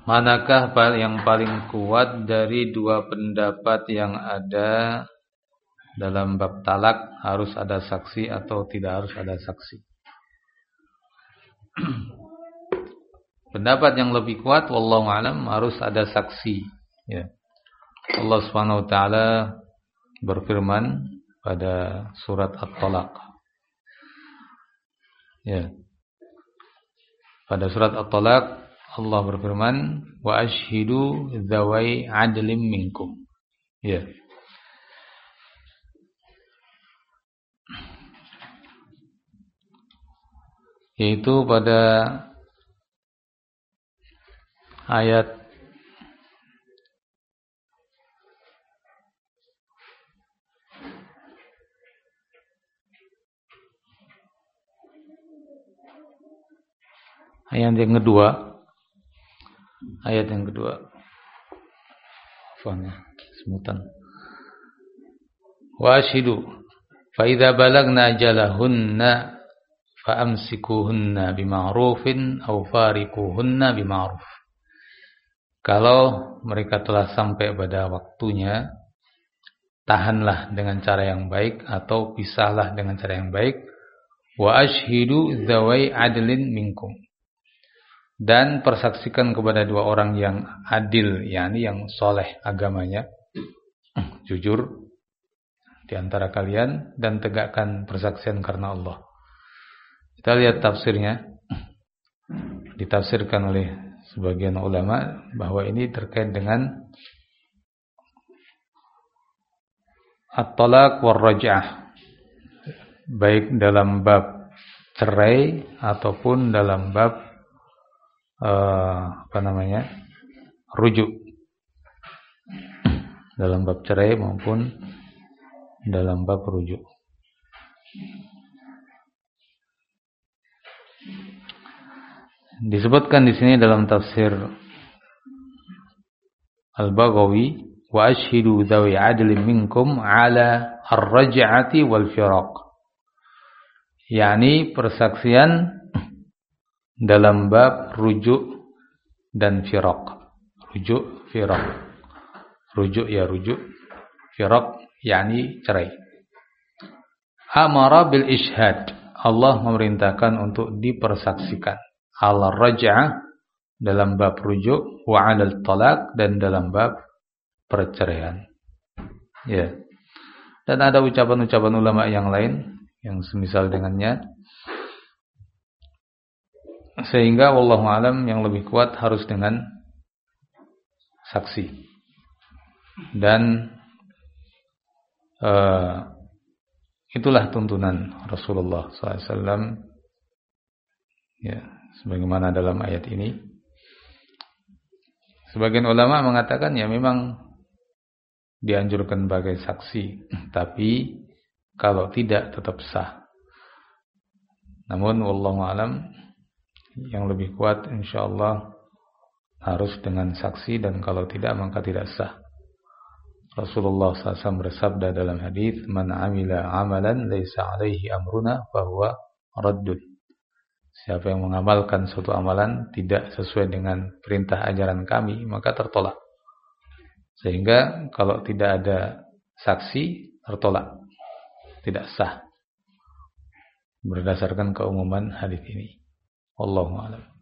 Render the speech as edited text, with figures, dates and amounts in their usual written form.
Manakah yang paling kuat dari dua pendapat yang ada dalam bab talak, harus ada saksi atau tidak harus ada saksi? Pendapat yang lebih kuat wallahu alam harus ada saksi, ya. Allah Subhanahu wa taala berfirman pada surat At-Talaq. Ya. Pada surat At-Talaq Allah berfirman, wa ashhidu dzawai adlim minkum. Ya. Yaitu pada ayat yang kedua. Ayat yang kedua. Semutan. Wa ashhidu fa idza balagna ajalahunna fa amsikuhunna bima'rufin aw fariquhunna bima'ruf. Kalau mereka telah sampai pada waktunya, tahanlah dengan cara yang baik atau pisahlah dengan cara yang baik. Wa ashhidu dzawai adlin minkum. Dan persaksikan kepada dua orang yang adil, yakni yang soleh agamanya, jujur di antara kalian, dan tegakkan persaksian karena Allah. Kita lihat tafsirnya. Ditafsirkan oleh sebagian ulama bahwa ini terkait dengan at-talaq war raj'ah, baik dalam bab cerai ataupun dalam bab rujuk, dalam bab cerai maupun dalam bab rujuk. Disebutkan di sini dalam tafsir Al-Baghawi, wa ashhidu dzawi adlin minkum ala ar-raj'ati wal firaq, yakni persaksian dalam bab rujuk dan firaq. Rujuk, firaq. Rujuk ya rujuk, firaq yakni cerai. Amara bil ishhad, Allah memerintahkan untuk dipersaksikan. Al-raj'ah dalam bab rujuk, wa 'alal talaq dan dalam bab perceraian. Ya. Dan ada ucapan-ucapan ulama yang lain yang semisal dengannya. Sehingga wallahu alam yang lebih kuat harus dengan saksi. Dan itulah tuntunan Rasulullah SAW, ya, sebagaimana dalam ayat ini. Sebagian ulama mengatakan ya memang dianjurkan sebagai saksi, tapi kalau tidak tetap sah. Namun wallahu alam yang lebih kuat insyaallah harus dengan saksi, dan kalau tidak maka tidak sah. Rasulullah SAW bersabda dalam hadis, "Man 'amila 'amalan laisa 'alaihi amruna fahuwa raddun." Siapa yang mengamalkan suatu amalan tidak sesuai dengan perintah ajaran kami, maka tertolak. Sehingga kalau tidak ada saksi, tertolak, tidak sah, berdasarkan keumuman hadis ini. Wallahu a'lam.